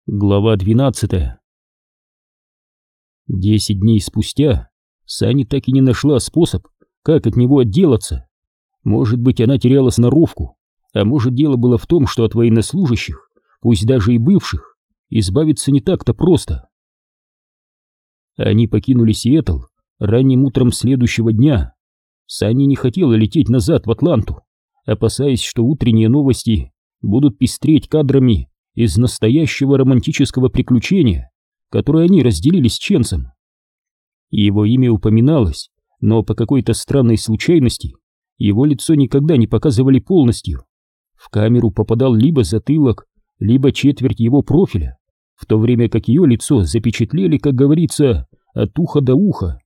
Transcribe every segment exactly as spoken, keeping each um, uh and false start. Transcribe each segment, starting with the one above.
Глава двенадцатая. Десять дней спустя Саня так и не нашла способ, как от него отделаться. Может быть, она теряла сноровку, а может, дело было в том, что от военнослужащих, пусть даже и бывших, избавиться не так-то просто. Они покинули Сиэтл ранним утром следующего дня. Саня не хотела лететь назад в Атланту, опасаясь, что утренние новости будут пестреть кадрами из настоящего романтического приключения, которое они разделили с Ченсом. Его имя упоминалось, но по какой-то странной случайности его лицо никогда не показывали полностью. В камеру попадал либо затылок, либо четверть его профиля, в то время как ее лицо запечатлели, как говорится, от уха до уха.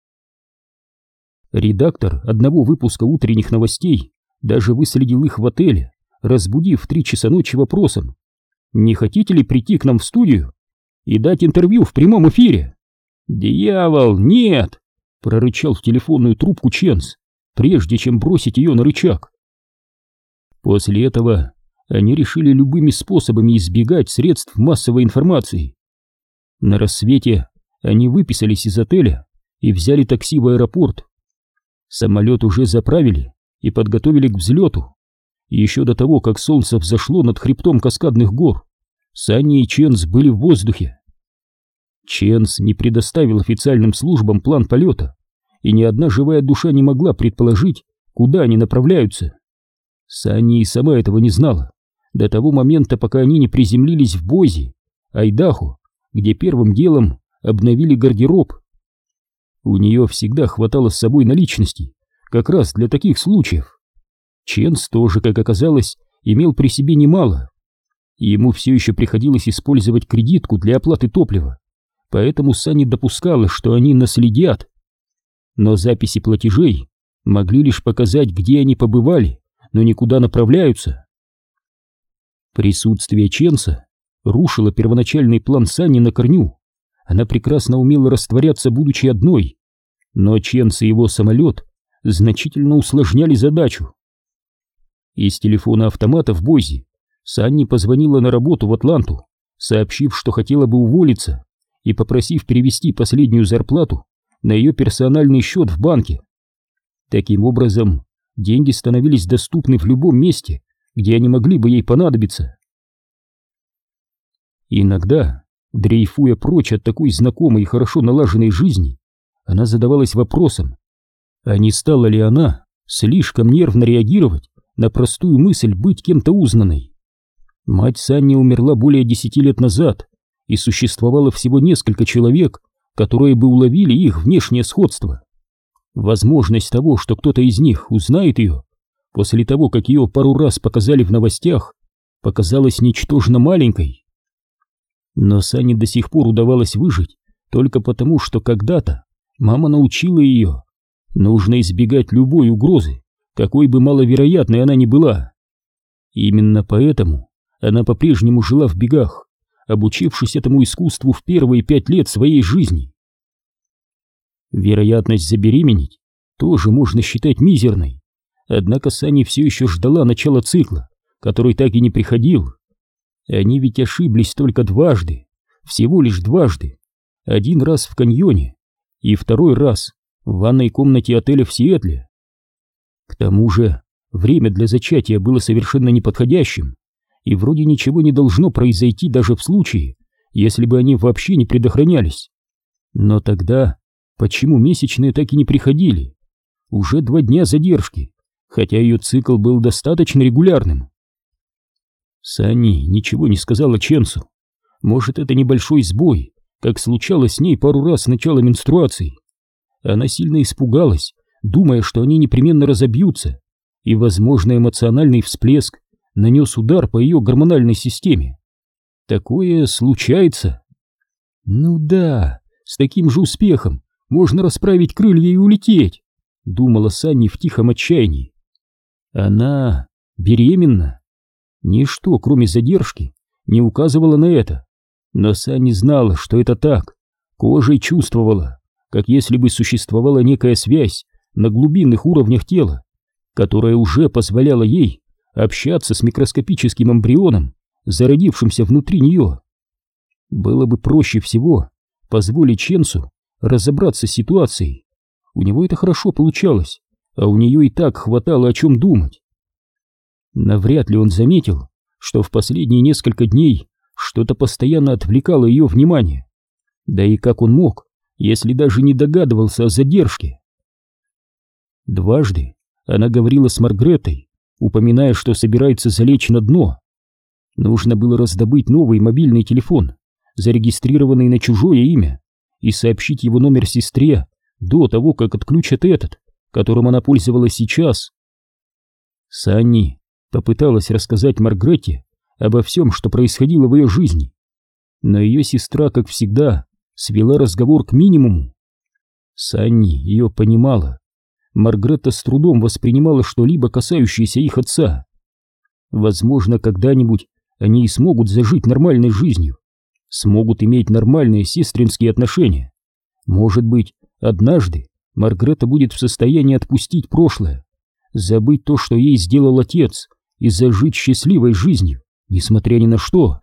Редактор одного выпуска утренних новостей даже выследил их в отеле, разбудив в три часа ночи вопросом: «Не хотите ли прийти к нам в студию и дать интервью в прямом эфире?» «Дьявол, нет!» — прорычал в телефонную трубку Ченс, прежде чем бросить ее на рычаг. После этого они решили любыми способами избегать средств массовой информации. На рассвете они выписались из отеля и взяли такси в аэропорт. Самолет уже заправили и подготовили к взлету. И еще до того, как солнце взошло над хребтом каскадных гор, Санни и Ченс были в воздухе. Ченс не предоставил официальным службам план полета, и ни одна живая душа не могла предположить, куда они направляются. Санни и сама этого не знала, до того момента, пока они не приземлились в Бойзи, Айдахо, где первым делом обновили гардероб. У нее всегда хватало с собой наличностей, как раз для таких случаев. Ченс тоже, как оказалось, имел при себе немало. Ему все еще приходилось использовать кредитку для оплаты топлива, поэтому Санни допускала, что они наследят. Но записи платежей могли лишь показать, где они побывали, но никуда направляются. Присутствие Ченса рушило первоначальный план Санни на корню. Она прекрасно умела растворяться, будучи одной, но Ченс и его самолет значительно усложняли задачу. Из телефона автомата в Бойзи Санни позвонила на работу в Атланту, сообщив, что хотела бы уволиться, и попросив перевести последнюю зарплату на ее персональный счет в банке. Таким образом, деньги становились доступны в любом месте, где они могли бы ей понадобиться. Иногда, дрейфуя прочь от такой знакомой и хорошо налаженной жизни, она задавалась вопросом, а не стала ли она слишком нервно реагировать на простую мысль быть кем-то узнанной. Мать Санни умерла более десяти лет назад, и существовало всего несколько человек, которые бы уловили их внешнее сходство. Возможность того, что кто-то из них узнает ее, после того, как ее пару раз показали в новостях, показалась ничтожно маленькой. Но Санне до сих пор удавалось выжить только потому, что когда-то мама научила ее: нужно избегать любой угрозы, какой бы маловероятной она ни была. Именно поэтому она по-прежнему жила в бегах, обучившись этому искусству в первые пять лет своей жизни. Вероятность забеременеть тоже можно считать мизерной, однако Санни все еще ждала начала цикла, который так и не приходил. Они ведь ошиблись только дважды, всего лишь дважды. Один раз в каньоне и второй раз в ванной комнате отеля в Сиэтле. К тому же время для зачатия было совершенно неподходящим, и вроде ничего не должно произойти даже в случае, если бы они вообще не предохранялись. Но тогда почему месячные так и не приходили? Уже два дня задержки, хотя ее цикл был достаточно регулярным. Санни ничего не сказала Ченсу. Может, это небольшой сбой, как случалось с ней пару раз с начала менструации. Она сильно испугалась, думая, что они непременно разобьются, и, возможно, эмоциональный всплеск нанес удар по ее гормональной системе. Такое случается. Ну да, с таким же успехом можно расправить крылья и улететь, думала Санни в тихом отчаянии. Она беременна. Ничто, кроме задержки, не указывало на это, но Санни знала, что это так, кожей чувствовала, как если бы существовала некая связь на глубинных уровнях тела, которая уже позволяла ей общаться с микроскопическим эмбрионом, зародившимся внутри нее. Было бы проще всего позволить Ченсу разобраться с ситуацией. У него это хорошо получалось, а у нее и так хватало о чем думать. Навряд ли он заметил, что в последние несколько дней что-то постоянно отвлекало ее внимание. Да и как он мог, если даже не догадывался о задержке? Дважды она говорила с Маргретой, упоминая, что собирается залечь на дно. Нужно было раздобыть новый мобильный телефон, зарегистрированный на чужое имя, и сообщить его номер сестре до того, как отключат этот, которым она пользовалась сейчас. Санни попыталась рассказать Маргрете обо всем, что происходило в ее жизни, но ее сестра, как всегда, свела разговор к минимуму. Санни ее понимала. Маргрета с трудом воспринимала что-либо, касающееся их отца. Возможно, когда-нибудь они и смогут зажить нормальной жизнью, смогут иметь нормальные сестринские отношения. Может быть, однажды Маргрета будет в состоянии отпустить прошлое, забыть то, что ей сделал отец, и зажить счастливой жизнью, несмотря ни на что.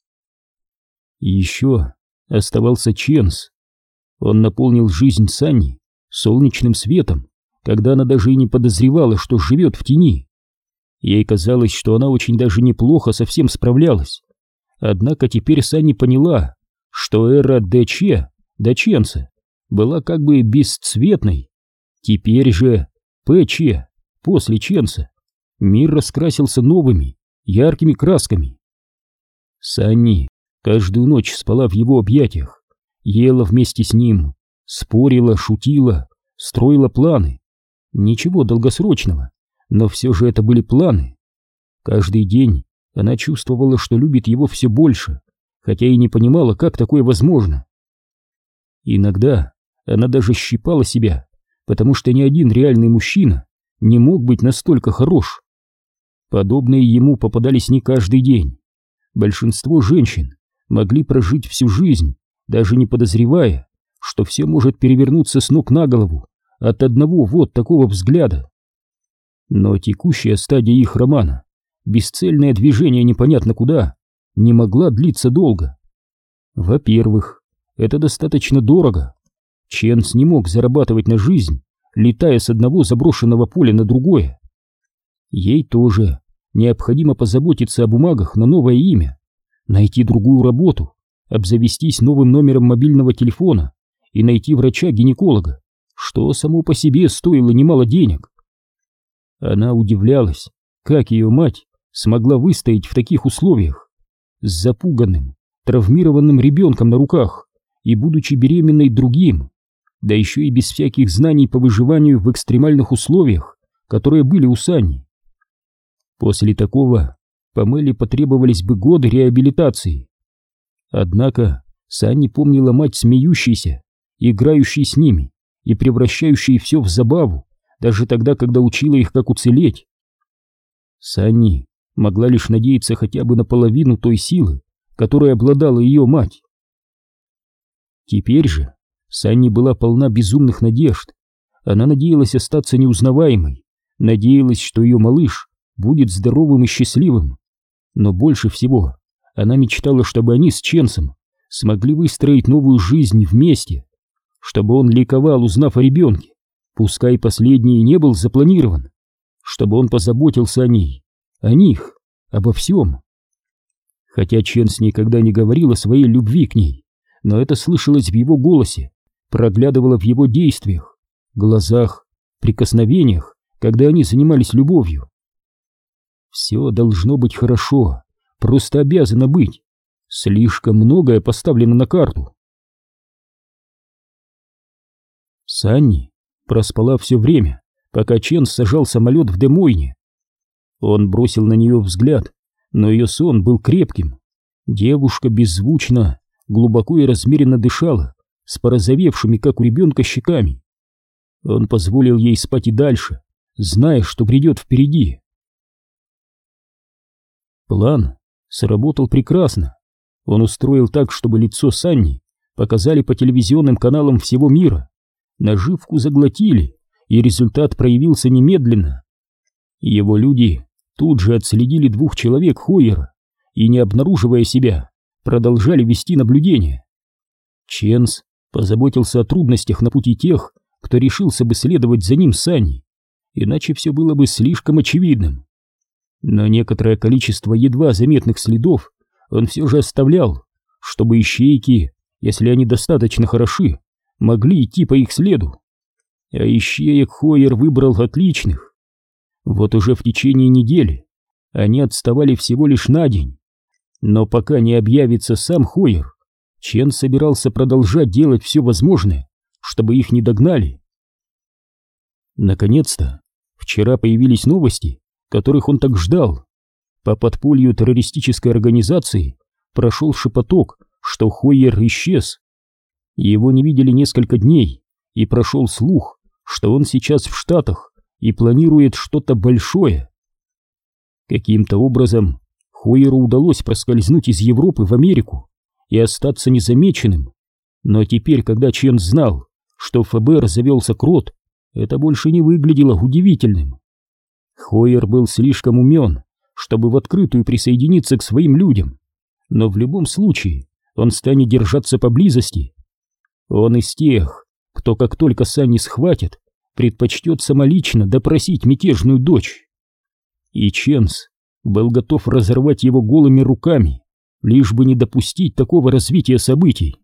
И еще оставался Ченс. Он наполнил жизнь Санни солнечным светом, когда она даже и не подозревала, что живет в тени. Ей казалось, что она очень даже неплохо со всем справлялась. Однако теперь Санни поняла, что эра ДЧ, Даченса, была как бы бесцветной. Теперь же ПЧ, после Ченса, мир раскрасился новыми, яркими красками. Санни каждую ночь спала в его объятиях, ела вместе с ним, спорила, шутила, строила планы. Ничего долгосрочного, но все же это были планы. Каждый день она чувствовала, что любит его все больше, хотя и не понимала, как такое возможно. Иногда она даже щипала себя, потому что ни один реальный мужчина не мог быть настолько хорош. Подобные ему попадались не каждый день. Большинство женщин могли прожить всю жизнь, даже не подозревая, что все может перевернуться с ног на голову от одного вот такого взгляда. Но текущая стадия их романа, бесцельное движение непонятно куда, не могла длиться долго. Во-первых, это достаточно дорого. Ченс не мог зарабатывать на жизнь, летая с одного заброшенного поля на другое. Ей тоже необходимо позаботиться о бумагах на новое имя, найти другую работу, обзавестись новым номером мобильного телефона и найти врача-гинеколога, что само по себе стоило немало денег. Она удивлялась, как ее мать смогла выстоять в таких условиях, с запуганным, травмированным ребенком на руках и будучи беременной другим, да еще и без всяких знаний по выживанию в экстремальных условиях, которые были у Санни. После такого Памеле потребовались бы годы реабилитации. Однако Санни помнила мать смеющейся, играющей с ними и превращающей все в забаву, даже тогда, когда учила их, как уцелеть. Санни могла лишь надеяться хотя бы на половину той силы, которой обладала ее мать. Теперь же Санни была полна безумных надежд. Она надеялась остаться неузнаваемой, надеялась, что ее малыш будет здоровым и счастливым. Но больше всего она мечтала, чтобы они с Ченсом смогли выстроить новую жизнь вместе, чтобы он ликовал, узнав о ребенке, пускай последний и не был запланирован, чтобы он позаботился о ней, о них, обо всем. Хотя Ченс никогда не говорил о своей любви к ней, но это слышалось в его голосе, проглядывало в его действиях, глазах, прикосновениях, когда они занимались любовью. Все должно быть хорошо, просто обязано быть. Слишком многое поставлено на карту. Санни проспала все время, пока Ченс сажал самолет в Де-Мойне. Он бросил на нее взгляд, но ее сон был крепким. Девушка беззвучно, глубоко и размеренно дышала, с порозовевшими, как у ребенка, щеками. Он позволил ей спать и дальше, зная, что грядет впереди. План сработал прекрасно. Он устроил так, чтобы лицо Санни показали по телевизионным каналам всего мира. Наживку заглотили, и результат проявился немедленно. Его люди тут же отследили двух человек Хойера и, не обнаруживая себя, продолжали вести наблюдение. Ченс позаботился о трудностях на пути тех, кто решился бы следовать за ним с Аней, иначе все было бы слишком очевидным. Но некоторое количество едва заметных следов он все же оставлял, чтобы ищейки, если они достаточно хороши, могли идти по их следу. А ищеек Хойер выбрал отличных. Вот уже в течение недели они отставали всего лишь на день. Но пока не объявится сам Хойер, Чен собирался продолжать делать все возможное, чтобы их не догнали. Наконец-то, вчера появились новости, которых он так ждал. По подполью террористической организации прошел шепоток, что Хойер исчез. Его не видели несколько дней, и прошел слух, что он сейчас в Штатах и планирует что-то большое. Каким-то образом Хойеру удалось проскользнуть из Европы в Америку и остаться незамеченным, но теперь, когда Чен знал, что ФБР завелся крот, это больше не выглядело удивительным. Хойер был слишком умен, чтобы в открытую присоединиться к своим людям, но в любом случае он станет держаться поблизости. Он из тех, кто, как только Санни схватит, предпочтет самолично допросить мятежную дочь. И Ченс был готов разорвать его голыми руками, лишь бы не допустить такого развития событий.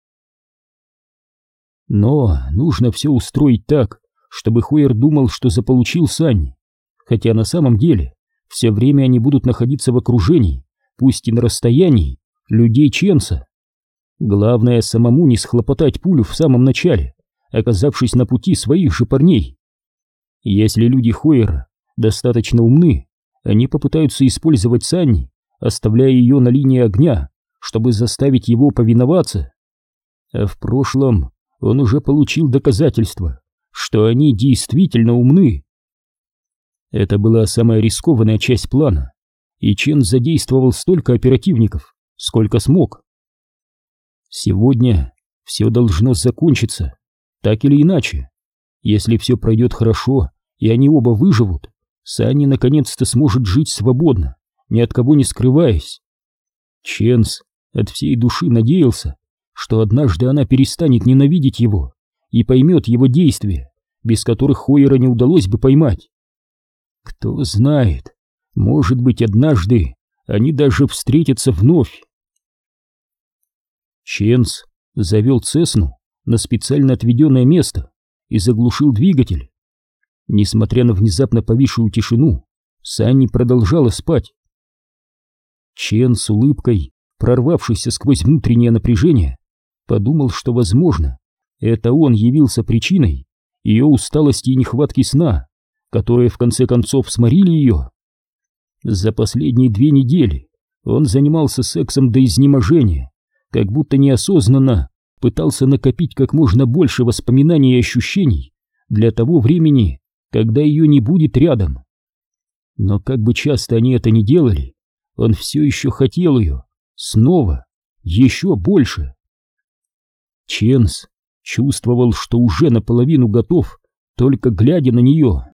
Но нужно все устроить так, чтобы Хойер думал, что заполучил Санни, хотя на самом деле все время они будут находиться в окружении, пусть и на расстоянии, людей Ченса. Главное самому не схлопотать пулю в самом начале, оказавшись на пути своих же парней. Если люди Хойера достаточно умны, они попытаются использовать Санни, оставляя ее на линии огня, чтобы заставить его повиноваться. А в прошлом он уже получил доказательства, что они действительно умны. Это была самая рискованная часть плана, и Чен задействовал столько оперативников, сколько смог. Сегодня все должно закончиться, так или иначе. Если все пройдет хорошо, и они оба выживут, Санни наконец-то сможет жить свободно, ни от кого не скрываясь. Ченс от всей души надеялся, что однажды она перестанет ненавидеть его и поймет его действия, без которых Хойера не удалось бы поймать. Кто знает, может быть, однажды они даже встретятся вновь. Ченс завел Цесну на специально отведенное место и заглушил двигатель. Несмотря на внезапно повисшую тишину, Санни продолжала спать. Чен с улыбкой, прорвавшийся сквозь внутреннее напряжение, подумал, что, возможно, это он явился причиной ее усталости и нехватки сна, которые в конце концов сморили ее. За последние две недели он занимался сексом до изнеможения, как будто неосознанно пытался накопить как можно больше воспоминаний и ощущений для того времени, когда ее не будет рядом. Но как бы часто они это ни делали, он все еще хотел ее, снова, еще больше. Ченс чувствовал, что уже наполовину готов, только глядя на нее.